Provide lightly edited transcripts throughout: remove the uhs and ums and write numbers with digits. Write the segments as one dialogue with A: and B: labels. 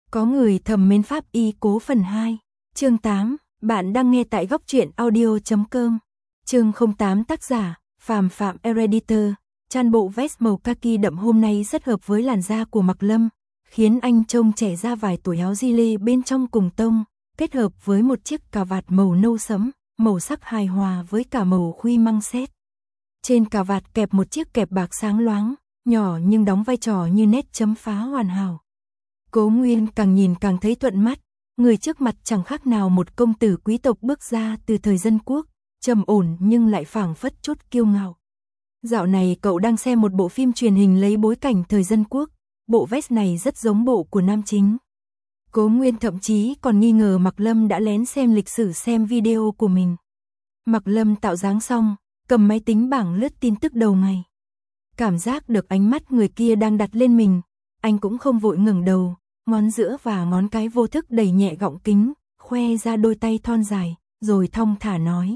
A: Có người thầm mến pháp y cố phần 2, chương 8, bạn đang nghe tại góc truyện audio.com. Chương 08 tác giả, Phạm Editor, trang bộ vest màu kaki đậm hôm nay rất hợp với làn da của Mạc Lâm, khiến anh trông trẻ ra vài tuổi. Áo gi lê bên trong cùng tông, kết hợp với một chiếc cà vạt màu nâu sẫm, màu sắc hài hòa với cả màu khuy măng sét. Trên cà vạt kẹp một chiếc kẹp bạc sáng loáng, nhỏ nhưng đóng vai trò như nét chấm phá hoàn hảo. Cố Nguyên càng nhìn càng thấy thuận mắt, người trước mặt chẳng khác nào một công tử quý tộc bước ra từ thời dân quốc, trầm ổn nhưng lại phảng phất chút kiêu ngạo. Dạo này cậu đang xem một bộ phim truyền hình lấy bối cảnh thời dân quốc, bộ vest này rất giống bộ của nam chính. Cố Nguyên thậm chí còn nghi ngờ Mạc Lâm đã lén xem lịch sử xem video của mình. Mạc Lâm tạo dáng xong, cầm máy tính bảng lướt tin tức đầu ngày. Cảm giác được ánh mắt người kia đang đặt lên mình, anh cũng không vội ngẩng đầu, ngón giữa và ngón cái vô thức đẩy nhẹ gọng kính, khoe ra đôi tay thon dài, rồi thong thả nói.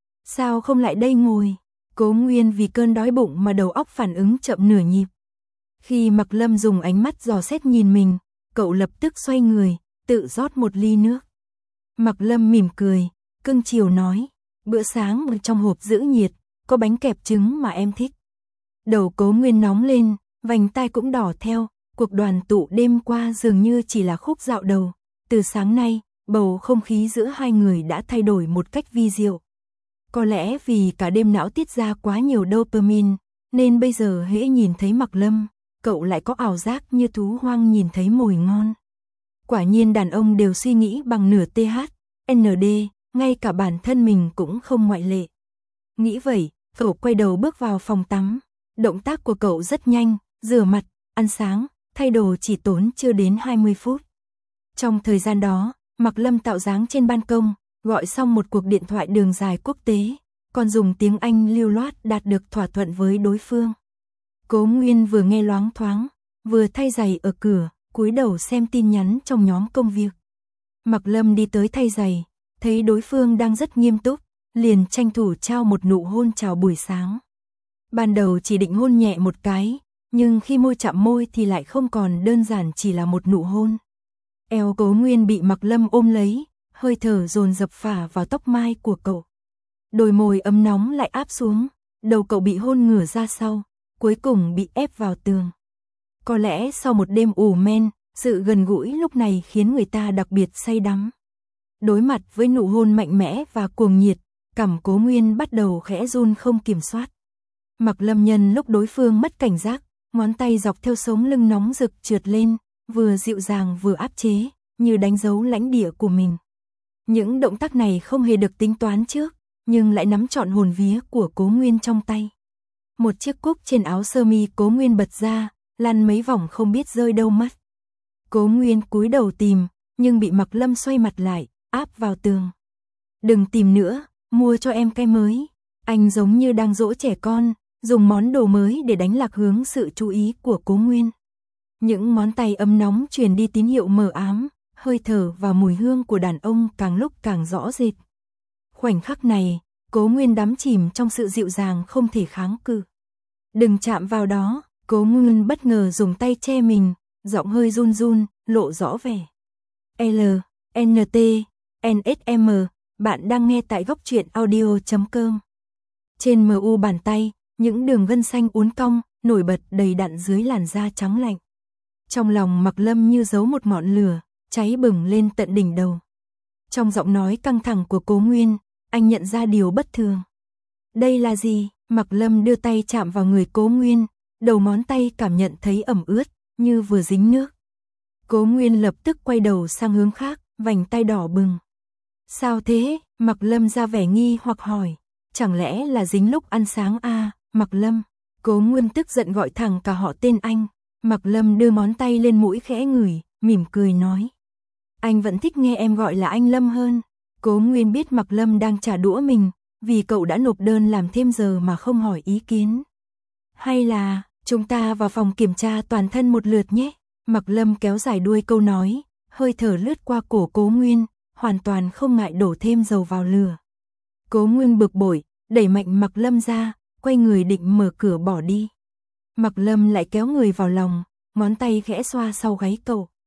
A: Sao không lại đây ngồi? Cố Nguyên vì cơn đói bụng mà đầu óc phản ứng chậm nửa nhịp. Khi Mạc Lâm dùng ánh mắt dò xét nhìn mình, cậu lập tức xoay người, tự rót một ly nước. Mạc Lâm mỉm cười, cưng chiều nói, bữa sáng ở trong hộp giữ nhiệt, có bánh kẹp trứng mà em thích. Đầu Cố Nguyên nóng lên, vành tai cũng đỏ theo, cuộc đoàn tụ đêm qua dường như chỉ là khúc dạo đầu. Từ sáng nay, bầu không khí giữa hai người đã thay đổi một cách vi diệu. Có lẽ vì cả đêm não tiết ra quá nhiều dopamine, nên bây giờ hễ nhìn thấy Mạc Lâm, cậu lại có ảo giác như thú hoang nhìn thấy mồi ngon. Quả nhiên đàn ông đều suy nghĩ bằng nửa TH, ND, ngay cả bản thân mình cũng không ngoại lệ. Nghĩ vậy, cậu quay đầu bước vào phòng tắm. Động tác của cậu rất nhanh, rửa mặt, ăn sáng, thay đồ chỉ tốn chưa đến 20 phút. Trong thời gian đó, Mạc Lâm tạo dáng trên ban công, gọi xong một cuộc điện thoại đường dài quốc tế, còn dùng tiếng Anh lưu loát đạt được thỏa thuận với đối phương. Cố Nguyên vừa nghe loáng thoáng, vừa thay giày ở cửa, cúi đầu xem tin nhắn trong nhóm công việc. Mạc Lâm đi tới thay giày, thấy đối phương đang rất nghiêm túc, liền tranh thủ trao một nụ hôn chào buổi sáng. Ban đầu chỉ định hôn nhẹ một cái, nhưng khi môi chạm môi thì lại không còn đơn giản chỉ là một nụ hôn. Eo Cố Nguyên bị Mạc Lâm ôm lấy, hơi thở dồn dập phả vào tóc mai của cậu. Đôi môi ấm nóng lại áp xuống, đầu cậu bị hôn ngửa ra sau, cuối cùng bị ép vào tường. Có lẽ sau một đêm ủ men, sự gần gũi lúc này khiến người ta đặc biệt say đắm. Đối mặt với nụ hôn mạnh mẽ và cuồng nhiệt, cằm Cố Nguyên bắt đầu khẽ run không kiểm soát. Mạc Lâm nhân lúc đối phương mất cảnh giác, ngón tay dọc theo sống lưng nóng rực trượt lên, vừa dịu dàng vừa áp chế, như đánh dấu lãnh địa của mình. Những động tác này không hề được tính toán trước, nhưng lại nắm trọn hồn vía của Cố Nguyên trong tay. Một chiếc cúc trên áo sơ mi Cố Nguyên bật ra, lăn mấy vòng không biết rơi đâu mất. Cố Nguyên cúi đầu tìm, nhưng bị Mạc Lâm xoay mặt lại, áp vào tường. Đừng tìm nữa, mua cho em cái mới. Anh giống như đang dỗ trẻ con, dùng món đồ mới để đánh lạc hướng sự chú ý của Cố Nguyên. Những ngón tay ấm nóng truyền đi tín hiệu mờ ám, hơi thở và mùi hương của đàn ông càng lúc càng rõ rệt. Khoảnh khắc này, Cố Nguyên đắm chìm trong sự dịu dàng không thể kháng cự. Đừng chạm vào đó, Cố Nguyên bất ngờ dùng tay che mình, giọng hơi run run, lộ rõ vẻ. L, N, T, N, S, M, bạn đang nghe tại góc truyện audio.com. Trên MU bàn tay, những đường gân xanh uốn cong, nổi bật đầy đặn dưới làn da trắng lạnh. Trong lòng Mạc Lâm như giấu một ngọn lửa, cháy bừng lên tận đỉnh đầu. Trong giọng nói căng thẳng của Cố Nguyên, anh nhận ra điều bất thường. Đây là gì? Mạc Lâm đưa tay chạm vào người Cố Nguyên, đầu ngón tay cảm nhận thấy ẩm ướt, như vừa dính nước. Cố Nguyên lập tức quay đầu sang hướng khác, vành tay đỏ bừng. Sao thế? Mạc Lâm ra vẻ nghi hoặc hỏi. Chẳng lẽ là dính lúc ăn sáng à, Mạc Lâm? Cố Nguyên tức giận gọi thẳng cả họ tên anh. Mạc Lâm đưa ngón tay lên mũi khẽ ngửi, mỉm cười nói. Anh vẫn thích nghe em gọi là anh Lâm hơn. Cố Nguyên biết Mạc Lâm đang trả đũa mình, vì cậu đã nộp đơn làm thêm giờ mà không hỏi ý kiến. Hay là, chúng ta vào phòng kiểm tra toàn thân một lượt nhé. Mạc Lâm kéo dài đuôi câu nói, hơi thở lướt qua cổ Cố Nguyên, hoàn toàn không ngại đổ thêm dầu vào lửa. Cố Nguyên bực bội, đẩy mạnh Mạc Lâm ra, quay người định mở cửa bỏ đi. Mạc Lâm lại kéo người vào lòng, ngón tay khẽ xoa sau gáy cậu.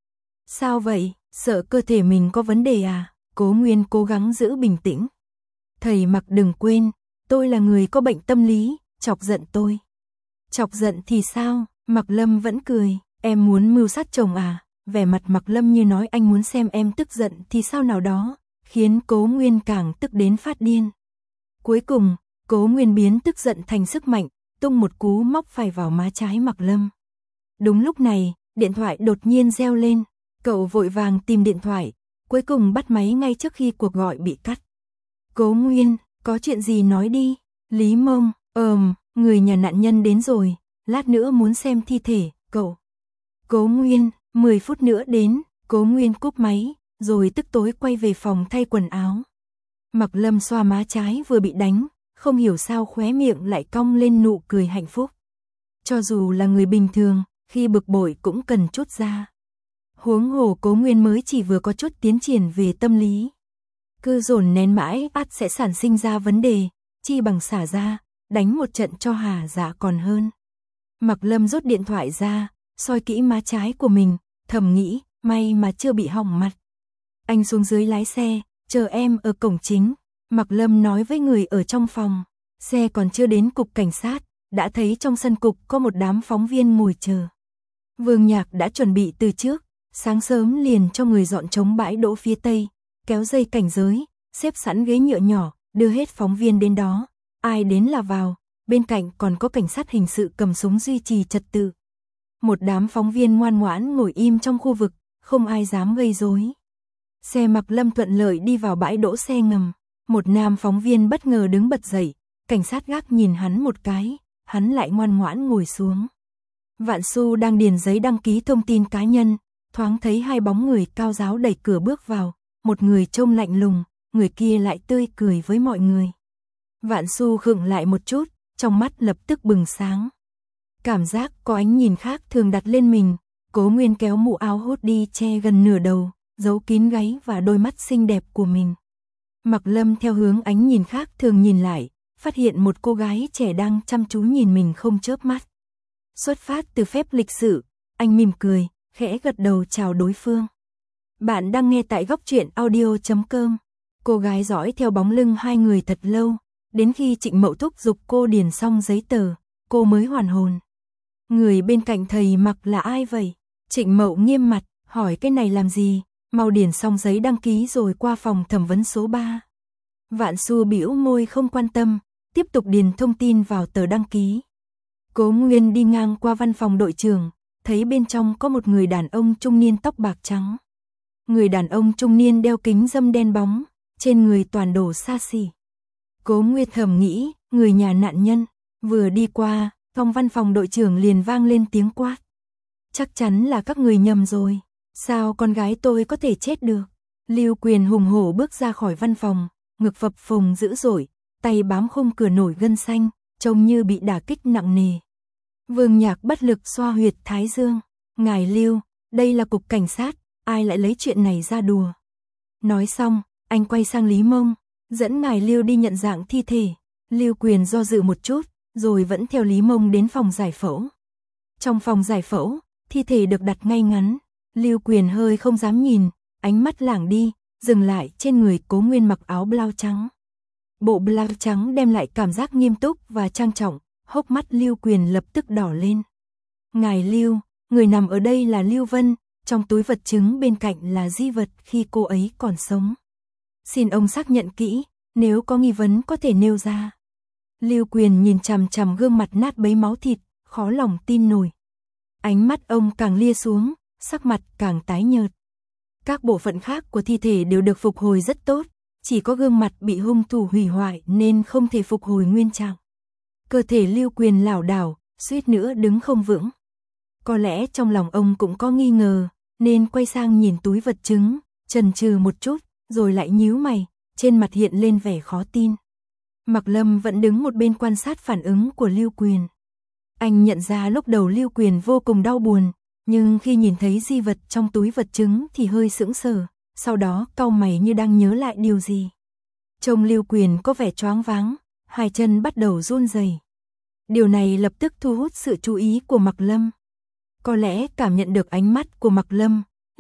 A: Sao vậy, sợ cơ thể mình có vấn đề à? Cố Nguyên cố gắng giữ bình tĩnh. Thầy Mặc đừng quên, tôi là người có bệnh tâm lý, chọc giận tôi. Chọc giận thì sao? Mặc Lâm vẫn cười, em muốn mưu sát chồng à? Vẻ mặt Mặc Lâm như nói anh muốn xem em tức giận thì sao nào đó, khiến Cố Nguyên càng tức đến phát điên. Cuối cùng, Cố Nguyên biến tức giận thành sức mạnh, tung một cú móc phải vào má trái Mặc Lâm. Đúng lúc này, điện thoại đột nhiên reo lên, cậu vội vàng tìm điện thoại, cuối cùng bắt máy ngay trước khi cuộc gọi bị cắt. Cố Nguyên, có chuyện gì nói đi? Lý Mông, người nhà nạn nhân đến rồi, lát nữa muốn xem thi thể, cậu. Cố Nguyên, 10 phút nữa đến, Cố Nguyên cúp máy, rồi tức tối quay về phòng thay quần áo. Mặc Lâm xoa má trái vừa bị đánh, không hiểu sao khóe miệng lại cong lên nụ cười hạnh phúc. Cho dù là người bình thường, khi bực bội cũng cần chút ra. Huống hồ Cố Nguyên mới chỉ vừa có chút tiến triển về tâm lý. Cứ dồn nén mãi ắt sẽ sản sinh ra vấn đề, chi bằng xả ra, đánh một trận cho hà dạ còn hơn. Mặc Lâm rút điện thoại ra, soi kỹ má trái của mình, thầm nghĩ, may mà chưa bị hỏng mặt. Anh xuống dưới lái xe, chờ em ở cổng chính. Mặc Lâm nói với người ở trong phòng, xe còn chưa đến cục cảnh sát, đã thấy trong sân cục có một đám phóng viên ngồi chờ. Vương Nhạc đã chuẩn bị từ trước, sáng sớm liền cho người dọn trống bãi đỗ phía tây, kéo dây cảnh giới, xếp sẵn ghế nhựa nhỏ, đưa hết phóng viên đến đó, ai đến là vào, bên cạnh còn có cảnh sát hình sự cầm súng duy trì trật tự. Một đám phóng viên ngoan ngoãn ngồi im trong khu vực, không ai dám gây rối. Xe Mặc Lâm thuận lợi đi vào bãi đỗ xe ngầm, một nam phóng viên bất ngờ đứng bật dậy, cảnh sát gác nhìn hắn một cái, hắn lại ngoan ngoãn ngồi xuống. Vạn Xu đang điền giấy đăng ký thông tin cá nhân, thoáng thấy hai bóng người cao ráo đẩy cửa bước vào, một người trông lạnh lùng, người kia lại tươi cười với mọi người. Vạn Xu khựng lại một chút, trong mắt lập tức bừng sáng. Cảm giác có ánh nhìn khác thường đặt lên mình, Cố Nguyên kéo mũ áo hoodie che gần nửa đầu, giấu kín gáy và đôi mắt xinh đẹp của mình. Mặc Lâm theo hướng ánh nhìn khác thường nhìn lại, phát hiện một cô gái trẻ đang chăm chú nhìn mình không chớp mắt. Xuất phát từ phép lịch sự, anh mỉm cười, khẽ gật đầu chào đối phương. Bạn đang nghe tại góc truyện audio.com. Cô gái dõi theo bóng lưng hai người thật lâu, đến khi Trịnh Mậu thúc giục cô điền xong giấy tờ, cô mới hoàn hồn. Người bên cạnh thầy Mặc là ai vậy? Trịnh Mậu nghiêm mặt, hỏi cái này làm gì? Mau điền xong giấy đăng ký rồi qua phòng thẩm vấn số 3. Vạn Xu bĩu môi không quan tâm, tiếp tục điền thông tin vào tờ đăng ký. Cố Nguyên đi ngang qua văn phòng đội trưởng, thấy bên trong có một người đàn ông trung niên tóc bạc trắng. Người đàn ông trung niên đeo kính râm đen bóng, trên người toàn đồ xa xỉ. Cố Nguyên thầm nghĩ, người nhà nạn nhân, vừa đi qua, trong văn phòng đội trưởng liền vang lên tiếng quát. Chắc chắn là các người nhầm rồi, sao con gái tôi có thể chết được? Lưu Quyền hùng hổ bước ra khỏi văn phòng, ngực phập phồng dữ dội, tay bám khung cửa nổi gân xanh, trông như bị đả kích nặng nề. Vương Nhạc bất lực xoa huyệt thái dương, ngài Lưu, đây là cục cảnh sát, ai lại lấy chuyện này ra đùa? Nói xong, anh quay sang Lý Mông, dẫn ngài Lưu đi nhận dạng thi thể. Lưu Quyền do dự một chút, rồi vẫn theo Lý Mông đến phòng giải phẫu. Trong phòng giải phẫu, thi thể được đặt ngay ngắn, Lưu Quyền hơi không dám nhìn, ánh mắt lảng đi, dừng lại trên người Cố Nguyên mặc áo blau trắng. Bộ blau trắng đem lại cảm giác nghiêm túc và trang trọng, hốc mắt Lưu Quyền lập tức đỏ lên. Ngài Lưu, người nằm ở đây là Lưu Vân, trong túi vật chứng bên cạnh là di vật khi cô ấy còn sống. Xin ông xác nhận kỹ, nếu có nghi vấn có thể nêu ra. Lưu Quyền nhìn chằm chằm gương mặt nát bấy máu thịt, khó lòng tin nổi. Ánh mắt ông càng lia xuống, sắc mặt càng tái nhợt. Các bộ phận khác của thi thể đều được phục hồi rất tốt, chỉ có gương mặt bị hung thủ hủy hoại nên không thể phục hồi nguyên trạng. Cơ thể Lưu Quyền lảo đảo, suýt nữa đứng không vững. Có lẽ trong lòng ông cũng có nghi ngờ, nên quay sang nhìn túi vật chứng, chần chừ một chút, rồi lại nhíu mày, trên mặt hiện lên vẻ khó tin. Mặc Lâm vẫn đứng một bên quan sát phản ứng của Lưu Quyền. Anh nhận ra lúc đầu Lưu Quyền vô cùng đau buồn, nhưng khi nhìn thấy di vật trong túi vật chứng thì hơi sững sờ, sau đó cau mày như đang nhớ lại điều gì. Trông Lưu Quyền có vẻ choáng váng, hai chân bắt đầu run rẩy. Điều này lập tức thu hút sự chú ý của Mặc Lâm. Có lẽ cảm nhận được ánh mắt của Mặc Lâm,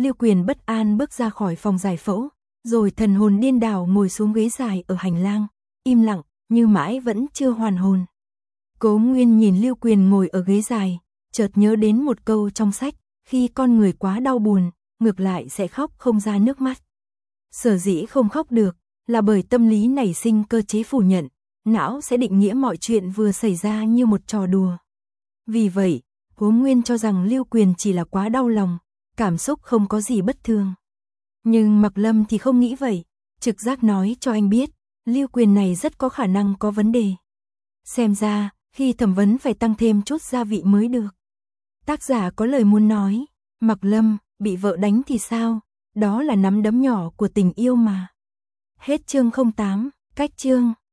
A: Lưu Quyền bất an bước ra khỏi phòng giải phẫu, rồi thần hồn điên đảo ngồi xuống ghế dài ở hành lang, im lặng, như mãi vẫn chưa hoàn hồn. Cố Nguyên nhìn Lưu Quyền ngồi ở ghế dài, chợt nhớ đến một câu trong sách, khi con người quá đau buồn, ngược lại sẽ khóc không ra nước mắt. Sở dĩ không khóc được, là bởi tâm lý nảy sinh cơ chế phủ nhận, não sẽ định nghĩa mọi chuyện vừa xảy ra như một trò đùa. Vì vậy, Cố Nguyên cho rằng Lưu Quyền chỉ là quá đau lòng, cảm xúc không có gì bất thường. Nhưng Mạc Lâm thì không nghĩ vậy, trực giác nói cho anh biết, Lưu Quyền này rất có khả năng có vấn đề. Xem ra, khi thẩm vấn phải tăng thêm chút gia vị mới được. Tác giả có lời muốn nói, Mạc Lâm, bị vợ đánh thì sao, đó là nắm đấm nhỏ của tình yêu mà. Hết chương 08, cách chương.